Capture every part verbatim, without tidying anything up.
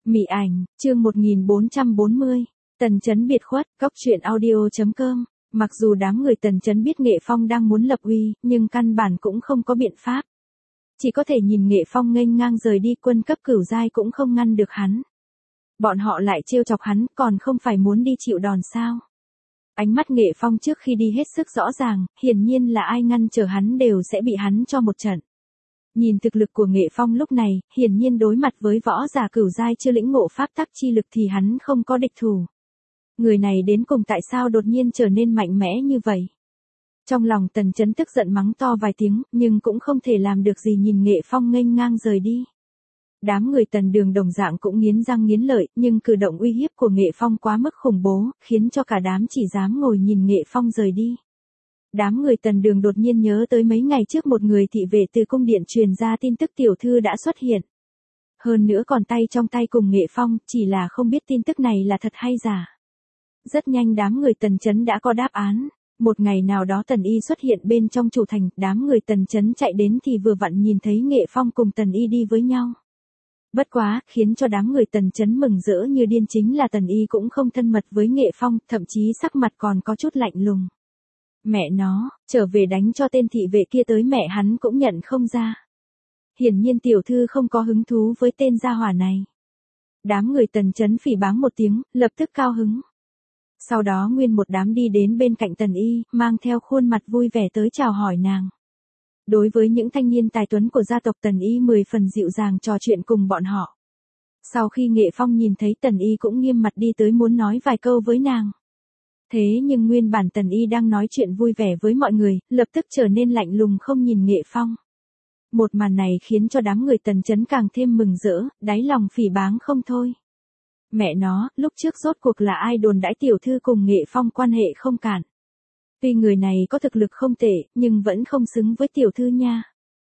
Mị ảnh, chương một nghìn bốn trăm bốn mươi. Tần Chấn biệt khuất, cốc truyện audio chấm com. Mặc dù đám người Tần Chấn biết Nghệ Phong đang muốn lập uy, nhưng căn bản cũng không có biện pháp. Chỉ có thể nhìn Nghệ Phong nghênh ngang rời đi, quân cấp cửu giai cũng không ngăn được hắn. Bọn họ lại trêu chọc hắn, còn không phải muốn đi chịu đòn sao? Ánh mắt Nghệ Phong trước khi đi hết sức rõ ràng, hiển nhiên là ai ngăn trở hắn đều sẽ bị hắn cho một trận. Nhìn thực lực của Nghệ Phong lúc này, hiển nhiên đối mặt với võ giả cửu giai chưa lĩnh ngộ pháp tắc chi lực thì hắn không có địch thủ. Người này đến cùng tại sao đột nhiên trở nên mạnh mẽ như vậy? Trong lòng Tần Chấn tức giận mắng to vài tiếng, nhưng cũng không thể làm được gì, nhìn Nghệ Phong nghênh ngang rời đi. Đám người Tần Đường đồng dạng cũng nghiến răng nghiến lợi, nhưng cử động uy hiếp của Nghệ Phong quá mức khủng bố, khiến cho cả đám chỉ dám ngồi nhìn Nghệ Phong rời đi. Đám người Tần Đường đột nhiên nhớ tới mấy ngày trước một người thị vệ từ cung điện truyền ra tin tức tiểu thư đã xuất hiện. Hơn nữa còn tay trong tay cùng Nghệ Phong, chỉ là không biết tin tức này là thật hay giả. Rất nhanh đám người Tần Chấn đã có đáp án. Một ngày nào đó Tần Y xuất hiện bên trong chủ thành, đám người Tần Chấn chạy đến thì vừa vặn nhìn thấy Nghệ Phong cùng Tần Y đi với nhau. Bất quá, khiến cho đám người Tần Chấn mừng rỡ như điên chính là Tần Y cũng không thân mật với Nghệ Phong, thậm chí sắc mặt còn có chút lạnh lùng. Mẹ nó, trở về đánh cho tên thị vệ kia tới mẹ hắn cũng nhận không ra. Hiển nhiên tiểu thư không có hứng thú với tên gia hỏa này. Đám người Tần Chấn phỉ báng một tiếng, lập tức cao hứng. Sau đó nguyên một đám đi đến bên cạnh Tần Y, mang theo khuôn mặt vui vẻ tới chào hỏi nàng. Đối với những thanh niên tài tuấn của gia tộc Tần Y mười phần dịu dàng trò chuyện cùng bọn họ. Sau khi Nghệ Phong nhìn thấy Tần Y cũng nghiêm mặt đi tới muốn nói vài câu với nàng. Thế nhưng nguyên bản Tần Y đang nói chuyện vui vẻ với mọi người, lập tức trở nên lạnh lùng không nhìn Nghệ Phong. Một màn này khiến cho đám người Tần Chấn càng thêm mừng rỡ, đáy lòng phỉ báng không thôi. Mẹ nó, lúc trước rốt cuộc là ai đồn đãi tiểu thư cùng Nghệ Phong quan hệ không cản. Tuy người này có thực lực không tệ, nhưng vẫn không xứng với tiểu thư nha.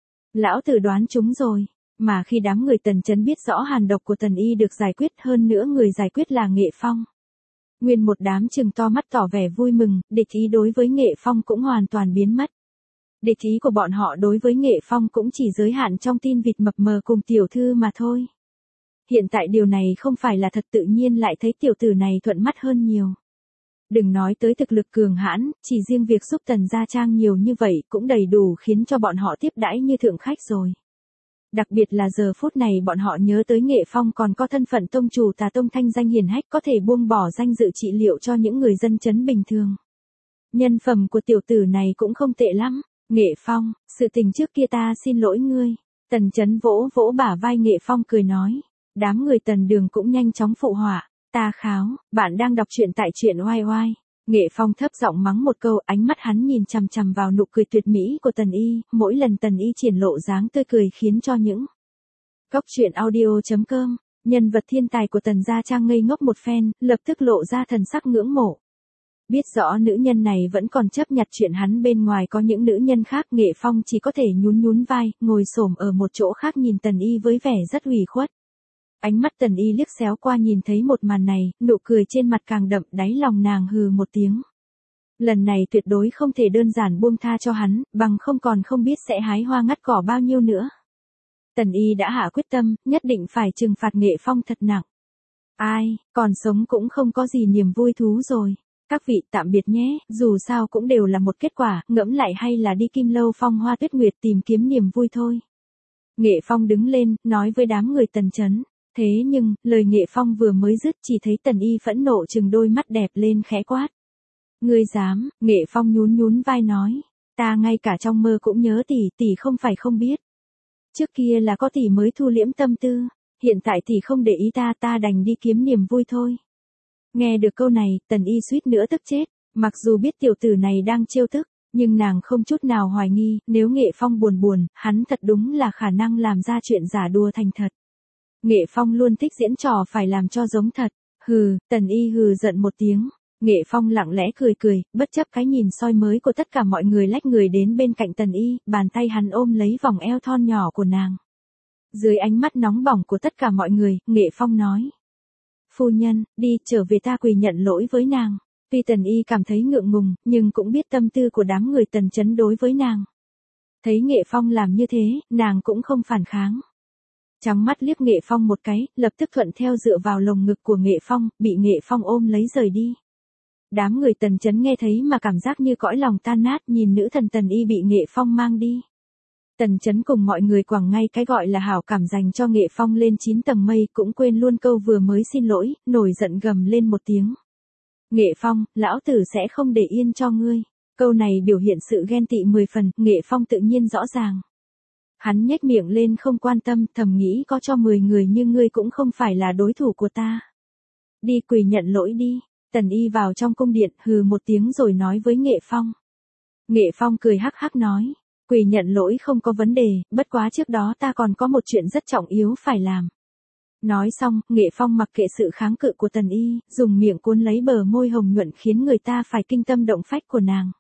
Lão tử đoán chúng rồi, mà khi đám người Tần Chấn biết rõ hàn độc của Tần Y được giải quyết, hơn nữa người giải quyết là Nghệ Phong. Nguyên một đám trừng to mắt tỏ vẻ vui mừng, địch ý đối với Nghệ Phong cũng hoàn toàn biến mất. Địch ý của bọn họ đối với Nghệ Phong cũng chỉ giới hạn trong tin vịt mập mờ cùng tiểu thư mà thôi. Hiện tại điều này không phải là thật, tự nhiên lại thấy tiểu tử này thuận mắt hơn nhiều. Đừng nói tới thực lực cường hãn, chỉ riêng việc giúp Tần gia trang nhiều như vậy cũng đầy đủ khiến cho bọn họ tiếp đãi như thượng khách rồi. Đặc biệt là giờ phút này bọn họ nhớ tới Nghệ Phong còn có thân phận tông chủ Tà Tông thanh danh hiển hách, có thể buông bỏ danh dự trị liệu cho những người dân chấn bình thường. Nhân phẩm của tiểu tử này cũng không tệ lắm. Nghệ Phong, sự tình trước kia ta xin lỗi ngươi. Tần Chấn vỗ vỗ bả vai Nghệ Phong cười nói. Đám người Tần Đường cũng nhanh chóng phụ họa. Ta kháo, bạn đang đọc truyện tại truyện oai oai. Nghệ Phong thấp giọng mắng một câu, ánh mắt hắn nhìn chằm chằm vào nụ cười tuyệt mỹ của Tần Y, mỗi lần Tần Y triển lộ dáng tươi cười khiến cho những cốc truyện audio chấm com, nhân vật thiên tài của Tần gia trang ngây ngốc một phen, lập tức lộ ra thần sắc ngưỡng mộ. Biết rõ nữ nhân này vẫn còn chấp nhặt chuyện hắn bên ngoài có những nữ nhân khác, Nghệ Phong chỉ có thể nhún nhún vai, ngồi xổm ở một chỗ khác nhìn Tần Y với vẻ rất ủy khuất. Ánh mắt Tần Y liếc xéo qua nhìn thấy một màn này, nụ cười trên mặt càng đậm, đáy lòng nàng hừ một tiếng. Lần này tuyệt đối không thể đơn giản buông tha cho hắn, bằng không còn không biết sẽ hái hoa ngắt cỏ bao nhiêu nữa. Tần Y đã hạ quyết tâm, nhất định phải trừng phạt Nghệ Phong thật nặng. Ai, còn sống cũng không có gì niềm vui thú rồi. Các vị tạm biệt nhé, dù sao cũng đều là một kết quả, ngẫm lại hay là đi Kim Lâu Phong Hoa Tuyết Nguyệt tìm kiếm niềm vui thôi. Nghệ Phong đứng lên, nói với đám người Tần Chấn. Thế nhưng, lời Nghệ Phong vừa mới dứt chỉ thấy Tần Y phẫn nộ trừng đôi mắt đẹp lên khẽ quát. Ngươi dám, Nghệ Phong nhún nhún vai nói. Ta ngay cả trong mơ cũng nhớ tỷ, tỷ không phải không biết. Trước kia là có tỷ mới thu liễm tâm tư, hiện tại tỷ không để ý ta, ta đành đi kiếm niềm vui thôi. Nghe được câu này, Tần Y suýt nữa tức chết, mặc dù biết tiểu tử này đang trêu tức, nhưng nàng không chút nào hoài nghi, nếu Nghệ Phong buồn buồn, hắn thật đúng là khả năng làm ra chuyện giả đùa thành thật. Nghệ Phong luôn thích diễn trò phải làm cho giống thật. Hừ, Tần Y hừ giận một tiếng. Nghệ Phong lặng lẽ cười cười, bất chấp cái nhìn soi mới của tất cả mọi người, lách người đến bên cạnh Tần Y, bàn tay hắn ôm lấy vòng eo thon nhỏ của nàng. Dưới ánh mắt nóng bỏng của tất cả mọi người, Nghệ Phong nói. Phu nhân, đi, trở về, ta quỳ nhận lỗi với nàng. Tuy Tần Y cảm thấy ngượng ngùng, nhưng cũng biết tâm tư của đám người Tần Chấn đối với nàng. Thấy Nghệ Phong làm như thế, nàng cũng không phản kháng. Trắng mắt liếc Nghệ Phong một cái, lập tức thuận theo dựa vào lồng ngực của Nghệ Phong, bị Nghệ Phong ôm lấy rời đi. Đám người Tần Chấn nghe thấy mà cảm giác như cõi lòng tan nát, nhìn nữ thần Tần Y bị Nghệ Phong mang đi. Tần Chấn cùng mọi người quẳng ngay cái gọi là hảo cảm dành cho Nghệ Phong lên chín tầng mây, cũng quên luôn câu vừa mới xin lỗi, nổi giận gầm lên một tiếng. Nghệ Phong, lão tử sẽ không để yên cho ngươi. Câu này biểu hiện sự ghen tị mười phần, Nghệ Phong tự nhiên rõ ràng. Hắn nhếch miệng lên không quan tâm, thầm nghĩ có cho mười người như ngươi cũng không phải là đối thủ của ta. Đi quỳ nhận lỗi đi. Tần Y vào trong cung điện, hừ một tiếng rồi nói với Nghệ Phong. Nghệ Phong cười hắc hắc nói, quỳ nhận lỗi không có vấn đề, bất quá trước đó ta còn có một chuyện rất trọng yếu phải làm. Nói xong, Nghệ Phong mặc kệ sự kháng cự của Tần Y, dùng miệng cuốn lấy bờ môi hồng nhuận khiến người ta phải kinh tâm động phách của nàng.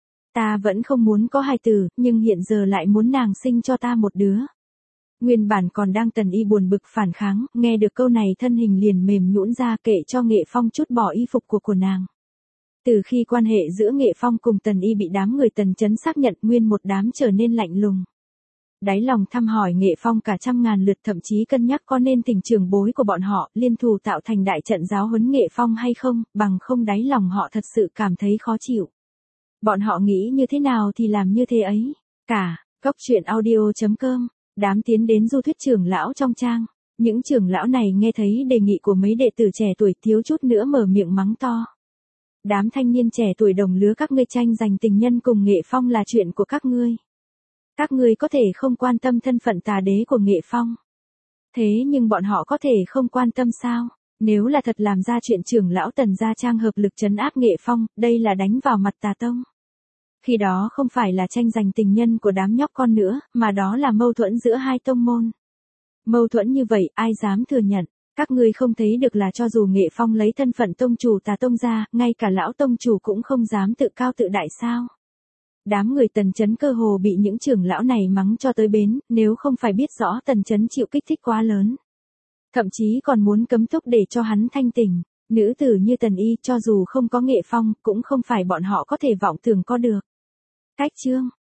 Ta vẫn không muốn có hài tử, nhưng hiện giờ lại muốn nàng sinh cho ta một đứa. Nguyên bản còn đang Tần Y buồn bực phản kháng, nghe được câu này thân hình liền mềm nhũn ra, kệ cho Nghệ Phong chút bỏ y phục của của nàng. Từ khi quan hệ giữa Nghệ Phong cùng Tần Y bị đám người Tần Chấn xác nhận, nguyên một đám trở nên lạnh lùng. Đáy lòng thăm hỏi Nghệ Phong cả trăm ngàn lượt, thậm chí cân nhắc có nên thỉnh trưởng bối của bọn họ liên thủ tạo thành đại trận giáo huấn Nghệ Phong hay không, bằng không đáy lòng họ thật sự cảm thấy khó chịu. Bọn họ nghĩ như thế nào thì làm như thế ấy. Cả, Cốc Truyện Audio chấm com, đám tiến đến du thuyết trưởng lão trong trang. Những trưởng lão này nghe thấy đề nghị của mấy đệ tử trẻ tuổi thiếu chút nữa mở miệng mắng to. Đám thanh niên trẻ tuổi đồng lứa các ngươi tranh giành tình nhân cùng Nghệ Phong là chuyện của các ngươi. Các ngươi có thể không quan tâm thân phận tà đế của Nghệ Phong. Thế nhưng bọn họ có thể không quan tâm sao? Nếu là thật làm ra chuyện trưởng lão Tần gia trang hợp lực trấn áp Nghệ Phong, đây là đánh vào mặt tà tông. Khi đó không phải là tranh giành tình nhân của đám nhóc con nữa, mà đó là mâu thuẫn giữa hai tông môn. Mâu thuẫn như vậy, ai dám thừa nhận? Các ngươi không thấy được là cho dù Nghệ Phong lấy thân phận tông chủ tà tông ra, ngay cả lão tông chủ cũng không dám tự cao tự đại sao? Đám người Tần Chấn cơ hồ bị những trưởng lão này mắng cho tới bến, nếu không phải biết rõ Tần Chấn chịu kích thích quá lớn. Thậm chí còn muốn cấm túc để cho hắn thanh tỉnh. Nữ tử như Tần Y cho dù không có Nghệ Phong, cũng không phải bọn họ có thể vọng tưởng có được. Cách chương